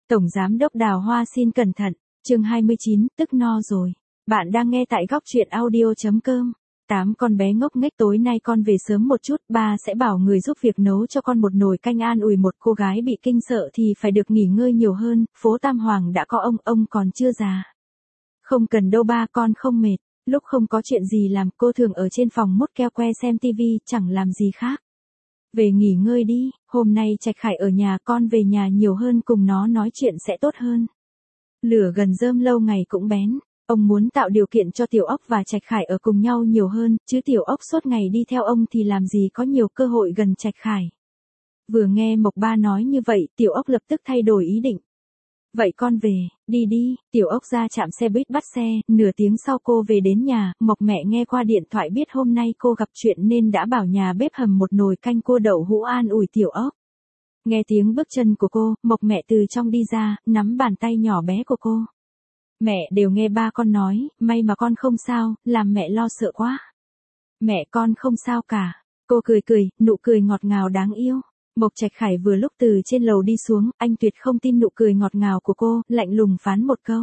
Tổng Giám đốc Đào Hoa xin cẩn thận, chương 29, tức no rồi. Bạn đang nghe tại góc truyện audio.com. 8 con bé ngốc nghếch tối nay con về sớm một chút, ba sẽ bảo người giúp việc nấu cho con một nồi canh an ủi một cô gái bị kinh sợ thì phải được nghỉ ngơi nhiều hơn, phố Tam Hoàng đã có ông còn chưa già. Không cần đâu ba, con không mệt, lúc không có chuyện gì làm cô thường ở trên phòng mút keo que xem tivi, chẳng làm gì khác. Về nghỉ ngơi đi, hôm nay Trạch Khải ở nhà, con về nhà nhiều hơn cùng nó nói chuyện sẽ tốt hơn. Lửa gần rơm lâu ngày cũng bén, ông muốn tạo điều kiện cho Tiểu Ốc và Trạch Khải ở cùng nhau nhiều hơn, chứ Tiểu Ốc suốt ngày đi theo ông thì làm gì có nhiều cơ hội gần Trạch Khải. Vừa nghe Mộc Ba nói như vậy, Tiểu Ốc lập tức thay đổi ý định. Vậy con về, đi đi, Tiểu Ốc ra trạm xe buýt bắt xe, nửa tiếng sau cô về đến nhà, Mộc mẹ nghe qua điện thoại biết hôm nay cô gặp chuyện nên đã bảo nhà bếp hầm một nồi canh cua đậu hũ an ủi Tiểu Ốc. Nghe tiếng bước chân của cô, Mộc mẹ từ trong đi ra, nắm bàn tay nhỏ bé của cô. Mẹ đều nghe ba con nói, may mà con không sao, làm mẹ lo sợ quá. Mẹ con không sao cả. Cô cười cười, nụ cười ngọt ngào đáng yêu. Mộc Trạch Khải vừa lúc từ trên lầu đi xuống, anh tuyệt không tin nụ cười ngọt ngào của cô, lạnh lùng phán một câu.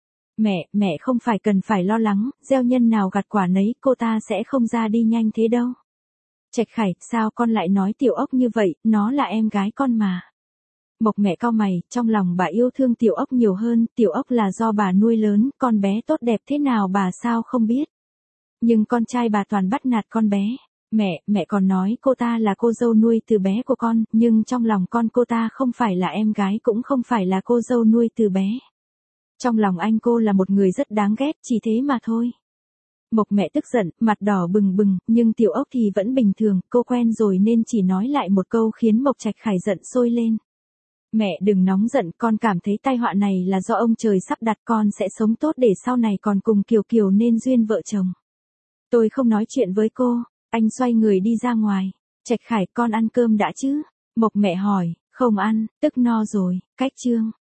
Mẹ không phải cần phải lo lắng, gieo nhân nào gặt quả nấy, cô ta sẽ không ra đi nhanh thế đâu. Trạch Khải, sao con lại nói Tiểu Ốc như vậy, nó là em gái con mà. Mộc mẹ cau mày, trong lòng bà yêu thương Tiểu Ốc nhiều hơn, Tiểu Ốc là do bà nuôi lớn, con bé tốt đẹp thế nào bà sao không biết. Nhưng con trai bà toàn bắt nạt con bé. Mẹ còn nói cô ta là cô dâu nuôi từ bé của con, nhưng trong lòng con cô ta không phải là em gái cũng không phải là cô dâu nuôi từ bé. Trong lòng anh cô là một người rất đáng ghét, chỉ thế mà thôi. Mộc mẹ tức giận, mặt đỏ bừng bừng, nhưng Tiểu Ốc thì vẫn bình thường, cô quen rồi nên chỉ nói lại một câu khiến Mộc Trạch Khải giận sôi lên. Mẹ đừng nóng giận, con cảm thấy tai họa này là do ông trời sắp đặt, con sẽ sống tốt để sau này còn cùng Kiều Kiều nên duyên vợ chồng. Tôi không nói chuyện với cô. Anh xoay người đi ra ngoài. Trạch Khải, con ăn cơm đã chứ? Mộc mẹ hỏi, không ăn, tức no rồi, cách chương.